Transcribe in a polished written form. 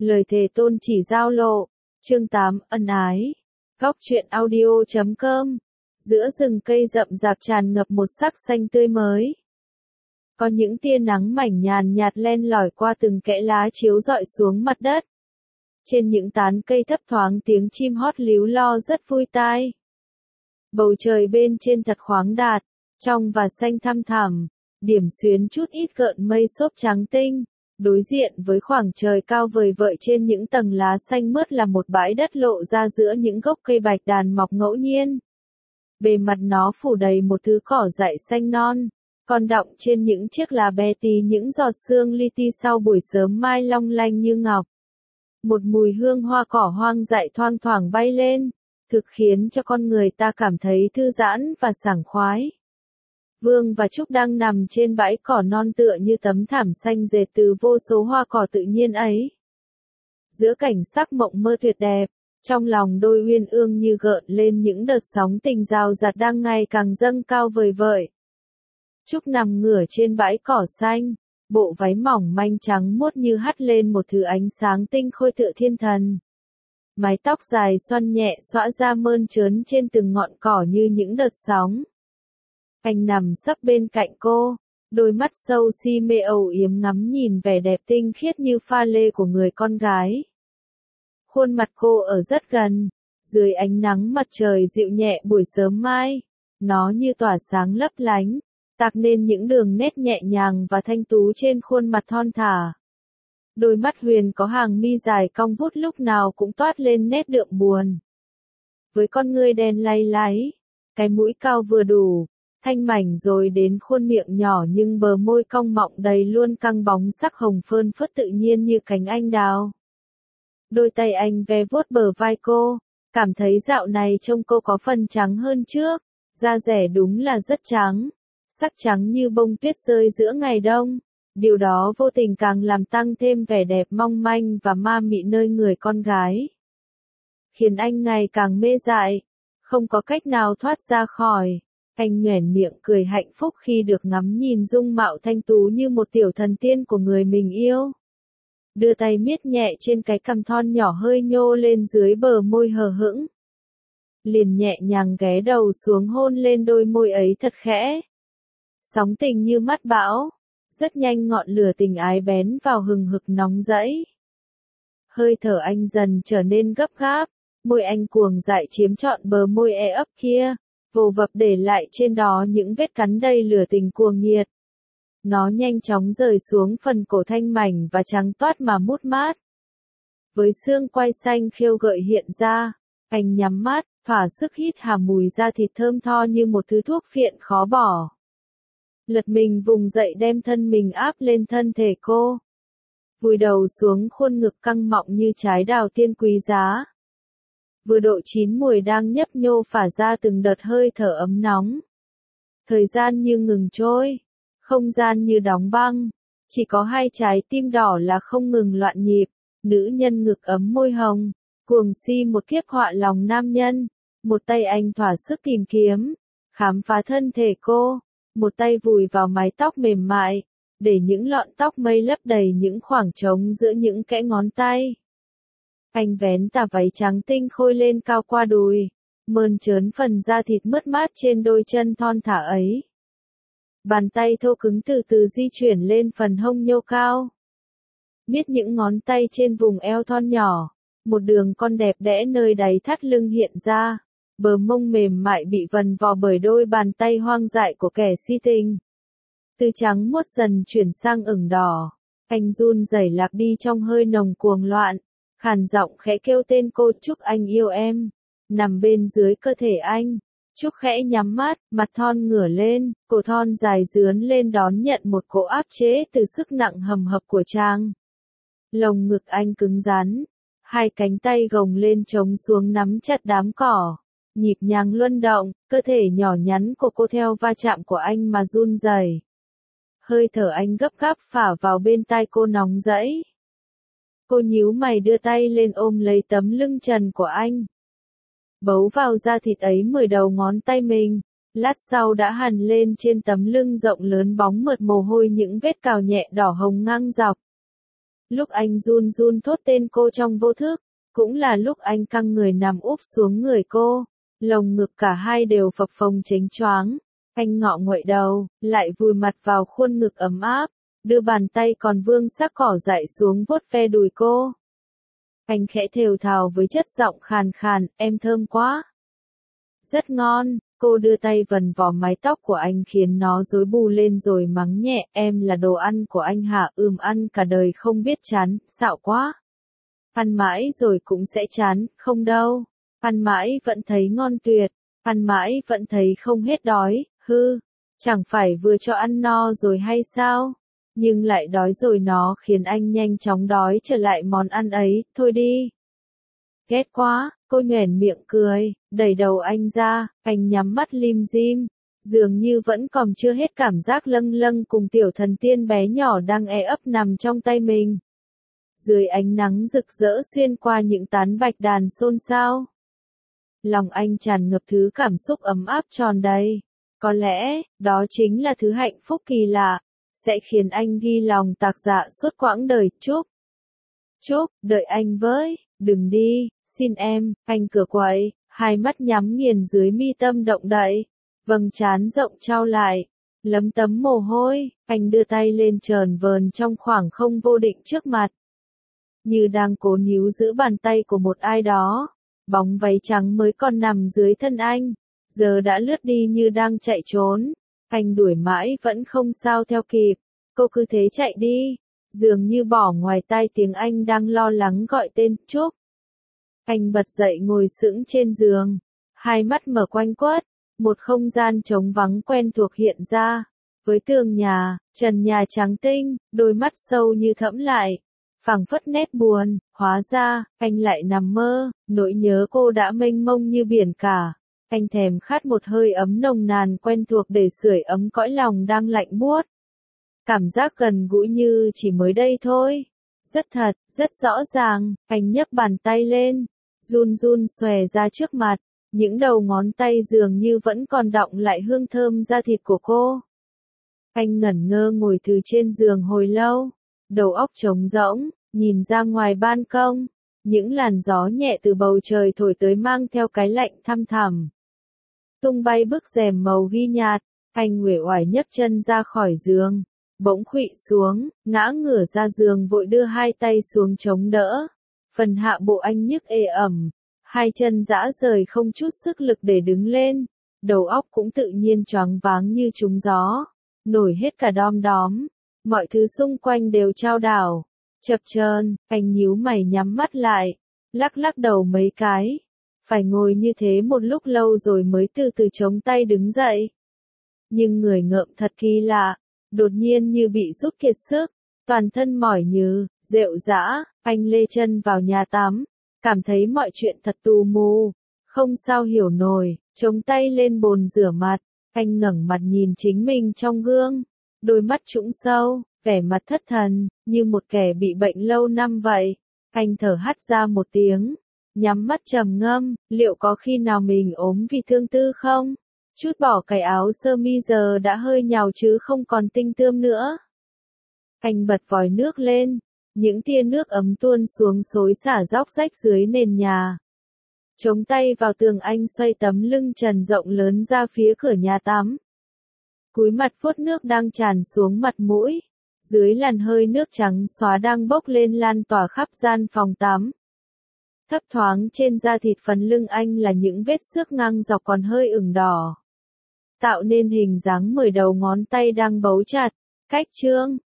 Lời thề tôn chỉ giao lộ. Chương 8, ân ái. Góc truyện audio.com. Giữa rừng cây rậm rạp tràn ngập một sắc xanh tươi mới. Có những tia nắng mảnh nhàn nhạt len lỏi qua từng kẽ lá chiếu rọi xuống mặt đất. Trên những tán cây thấp thoáng tiếng chim hót líu lo rất vui tai. Bầu trời bên trên thật khoáng đạt, trong và xanh thăm thẳm, điểm xuyến chút ít gợn mây xốp trắng tinh. Đối diện với khoảng trời cao vời vợi trên những tầng lá xanh mướt là một bãi đất lộ ra giữa những gốc cây bạch đàn mọc ngẫu nhiên. Bề mặt nó phủ đầy một thứ cỏ dại xanh non, còn đọng trên những chiếc lá bé tí những giọt sương li ti sau buổi sớm mai long lanh như ngọc. Một mùi hương hoa cỏ hoang dại thoang thoảng bay lên, thực khiến cho con người ta cảm thấy thư giãn và sảng khoái. Vương và Trúc đang nằm trên bãi cỏ non tựa như tấm thảm xanh dệt từ vô số hoa cỏ tự nhiên ấy. Giữa cảnh sắc mộng mơ tuyệt đẹp, trong lòng đôi uyên ương như gợn lên những đợt sóng tình rào rạt đang ngày càng dâng cao vời vợi. Trúc nằm ngửa trên bãi cỏ xanh, bộ váy mỏng manh trắng muốt như hắt lên một thứ ánh sáng tinh khôi tựa thiên thần. Mái tóc dài xoăn nhẹ xõa ra mơn trớn trên từng ngọn cỏ như những đợt sóng. Anh nằm sấp bên cạnh cô, đôi mắt sâu si mê âu yếm ngắm nhìn vẻ đẹp tinh khiết như pha lê của người con gái. Khuôn mặt cô ở rất gần, dưới ánh nắng mặt trời dịu nhẹ buổi sớm mai, nó như tỏa sáng lấp lánh, tạc nên những đường nét nhẹ nhàng và thanh tú trên khuôn mặt thon thả. Đôi mắt huyền có hàng mi dài cong vút lúc nào cũng toát lên nét đượm buồn. Với con ngươi đen lay láy, cái mũi cao vừa đủ, thanh mảnh rồi đến khuôn miệng nhỏ nhưng bờ môi cong mọng đầy luôn căng bóng sắc hồng phơn phớt tự nhiên như cánh anh đào. Đôi tay anh ve vuốt bờ vai cô, cảm thấy dạo này trông cô có phần trắng hơn trước, da dẻ đúng là rất trắng, sắc trắng như bông tuyết rơi giữa ngày đông. Điều đó vô tình càng làm tăng thêm vẻ đẹp mong manh và ma mị nơi người con gái. Khiến anh ngày càng mê dại, không có cách nào thoát ra khỏi. Anh nhoẻn miệng cười hạnh phúc khi được ngắm nhìn dung mạo thanh tú như một tiểu thần tiên của người mình yêu. Đưa tay miết nhẹ trên cái cằm thon nhỏ hơi nhô lên dưới bờ môi hờ hững. Liền nhẹ nhàng ghé đầu xuống hôn lên đôi môi ấy thật khẽ. Sóng tình như mắt bão, rất nhanh ngọn lửa tình ái bén vào hừng hực nóng rẫy. Hơi thở anh dần trở nên gấp gáp, môi anh cuồng dại chiếm trọn bờ môi e ấp kia, vồ vập để lại trên đó những vết cắn đầy lửa tình cuồng nhiệt. Nó nhanh chóng rời xuống phần cổ thanh mảnh và trắng toát mà mút mát. Với xương quai xanh khêu gợi hiện ra, anh nhắm mắt, thỏa sức hít hà mùi da thịt thơm tho như một thứ thuốc phiện khó bỏ. Lật mình vùng dậy đem thân mình áp lên thân thể cô. Vùi đầu xuống khuôn ngực căng mọng như trái đào tiên quý giá. Vừa độ chín mùi đang nhấp nhô phả ra từng đợt hơi thở ấm nóng. Thời gian như ngừng trôi, không gian như đóng băng, chỉ có hai trái tim đỏ là không ngừng loạn nhịp, nữ nhân ngực ấm môi hồng, cuồng si một kiếp họa lòng nam nhân, một tay anh thỏa sức tìm kiếm, khám phá thân thể cô, một tay vùi vào mái tóc mềm mại, để những lọn tóc mây lấp đầy những khoảng trống giữa những kẽ ngón tay. Anh vén tà váy trắng tinh khôi lên cao qua đùi, mơn trớn phần da thịt mướt mát trên đôi chân thon thả ấy. Bàn tay thô cứng từ từ di chuyển lên phần hông nhô cao. Miết những ngón tay trên vùng eo thon nhỏ, một đường con đẹp đẽ nơi đáy thắt lưng hiện ra, bờ mông mềm mại bị vần vò bởi đôi bàn tay hoang dại của kẻ si tình. Từ trắng muốt dần chuyển sang ửng đỏ, anh run rẩy lạc đi trong hơi nồng cuồng loạn. Khàn giọng khẽ kêu tên cô Trúc anh yêu em, nằm bên dưới cơ thể anh. Trúc khẽ nhắm mắt, mặt thon ngửa lên, cổ thon dài dướn lên đón nhận một cỗ áp chế từ sức nặng hầm hập của Trang. Lồng ngực anh cứng rắn, hai cánh tay gồng lên chống xuống nắm chặt đám cỏ, nhịp nhàng luân động, cơ thể nhỏ nhắn của cô theo va chạm của anh mà run rẩy. Hơi thở anh gấp gáp phả vào bên tai cô nóng rẫy. Cô nhíu mày đưa tay lên ôm lấy tấm lưng trần của anh. Bấu vào da thịt ấy 10 đầu ngón tay mình, lát sau đã hằn lên trên tấm lưng rộng lớn bóng mượt mồ hôi những vết cào nhẹ đỏ hồng ngang dọc. Lúc anh run run thốt tên cô trong vô thức, cũng là lúc anh căng người nằm úp xuống người cô, lồng ngực cả hai đều phập phồng chếnh choáng. Anh ngọ nguậy đầu, lại vùi mặt vào khuôn ngực ấm áp, đưa bàn tay còn vương sắc cỏ dại xuống vuốt ve đùi cô. Anh khẽ thều thào với chất giọng khàn khàn, em thơm quá. Rất ngon, cô đưa tay vần vò mái tóc của anh khiến nó rối bù lên rồi mắng nhẹ, em là đồ ăn của anh hả? Ăn cả đời không biết chán, xạo quá. Ăn mãi rồi cũng sẽ chán, không đâu. Ăn mãi vẫn thấy ngon tuyệt, ăn mãi vẫn thấy không hết đói, chẳng phải vừa cho ăn no rồi hay sao? Nhưng lại đói rồi nó khiến anh nhanh chóng đói trở lại món ăn ấy, thôi đi. Ghét quá, cô nhoẻn miệng cười, đẩy đầu anh ra, anh nhắm mắt lim dim, dường như vẫn còn chưa hết cảm giác lâng lâng cùng tiểu thần tiên bé nhỏ đang ấp nằm trong tay mình. Dưới ánh nắng rực rỡ xuyên qua những tán bạch đàn xôn xao. Lòng anh tràn ngập thứ cảm xúc ấm áp tròn đầy. Có lẽ, đó chính là thứ hạnh phúc kỳ lạ, sẽ khiến anh ghi lòng tạc dạ suốt quãng đời. Trúc, đợi anh với, đừng đi, xin em, anh cửa quậy, hai mắt nhắm nghiền dưới mi tâm động đậy, vầng trán rộng trao lại, lấm tấm mồ hôi, anh đưa tay lên trờn vờn trong khoảng không vô định trước mặt. Như đang cố níu giữ bàn tay của một ai đó, bóng váy trắng mới còn nằm dưới thân anh, giờ đã lướt đi như đang chạy trốn, anh đuổi mãi vẫn không sao theo kịp, cô cứ thế chạy đi, dường như bỏ ngoài tai tiếng anh đang lo lắng gọi tên, Trúc. Anh bật dậy ngồi sững trên giường, hai mắt mở quanh quất, một không gian trống vắng quen thuộc hiện ra, với tường nhà, trần nhà trắng tinh, đôi mắt sâu như thẫm lại, phảng phất nét buồn, hóa ra, anh lại nằm mơ, nỗi nhớ cô đã mênh mông như biển cả. Anh thèm khát một hơi ấm nồng nàn quen thuộc để sưởi ấm cõi lòng đang lạnh buốt. Cảm giác gần gũi như chỉ mới đây thôi. Rất thật, rất rõ ràng, anh nhấc bàn tay lên, run run xòe ra trước mặt, những đầu ngón tay dường như vẫn còn đọng lại hương thơm da thịt của cô. Anh ngẩn ngơ ngồi từ trên giường hồi lâu, đầu óc trống rỗng, nhìn ra ngoài ban công, những làn gió nhẹ từ bầu trời thổi tới mang theo cái lạnh thăm thẳm. Tung bay bức rèm màu ghi nhạt, anh uể oải nhấc chân ra khỏi giường, bỗng khuỵu xuống, ngã ngửa ra giường vội đưa hai tay xuống chống đỡ. Phần hạ bộ anh nhức ê ẩm, hai chân dã rời không chút sức lực để đứng lên, đầu óc cũng tự nhiên choáng váng như trúng gió, nổi hết cả đom đóm, mọi thứ xung quanh đều chao đảo, chập chờn, anh nhíu mày nhắm mắt lại, lắc lắc đầu mấy cái. Phải ngồi như thế một lúc lâu rồi mới từ từ chống tay đứng dậy. Nhưng người ngợm thật kỳ lạ, đột nhiên như bị rút kiệt sức, toàn thân mỏi nhừ, rệu rã, anh lê chân vào nhà tắm, cảm thấy mọi chuyện thật tù mù, không sao hiểu nổi, chống tay lên bồn rửa mặt, anh ngẩng mặt nhìn chính mình trong gương, đôi mắt trũng sâu, vẻ mặt thất thần, như một kẻ bị bệnh lâu năm vậy. Anh thở hắt ra một tiếng, nhắm mắt trầm ngâm, liệu có khi nào mình ốm vì thương tư không? Chút bỏ cái áo sơ mi giờ đã hơi nhàu chứ không còn tinh tươm nữa. Anh bật vòi nước lên, những tia nước ấm tuôn xuống xối xả róc rách dưới nền nhà. Chống tay vào tường anh xoay tấm lưng trần rộng lớn ra phía cửa nhà tắm. Cúi mặt vuốt nước đang tràn xuống mặt mũi, dưới làn hơi nước trắng xóa đang bốc lên lan tỏa khắp gian phòng tắm. Thấp thoáng trên da thịt phần lưng anh là những vết xước ngang dọc còn hơi ửng đỏ, tạo nên hình dáng 10 đầu ngón tay đang bấu chặt. Cách chương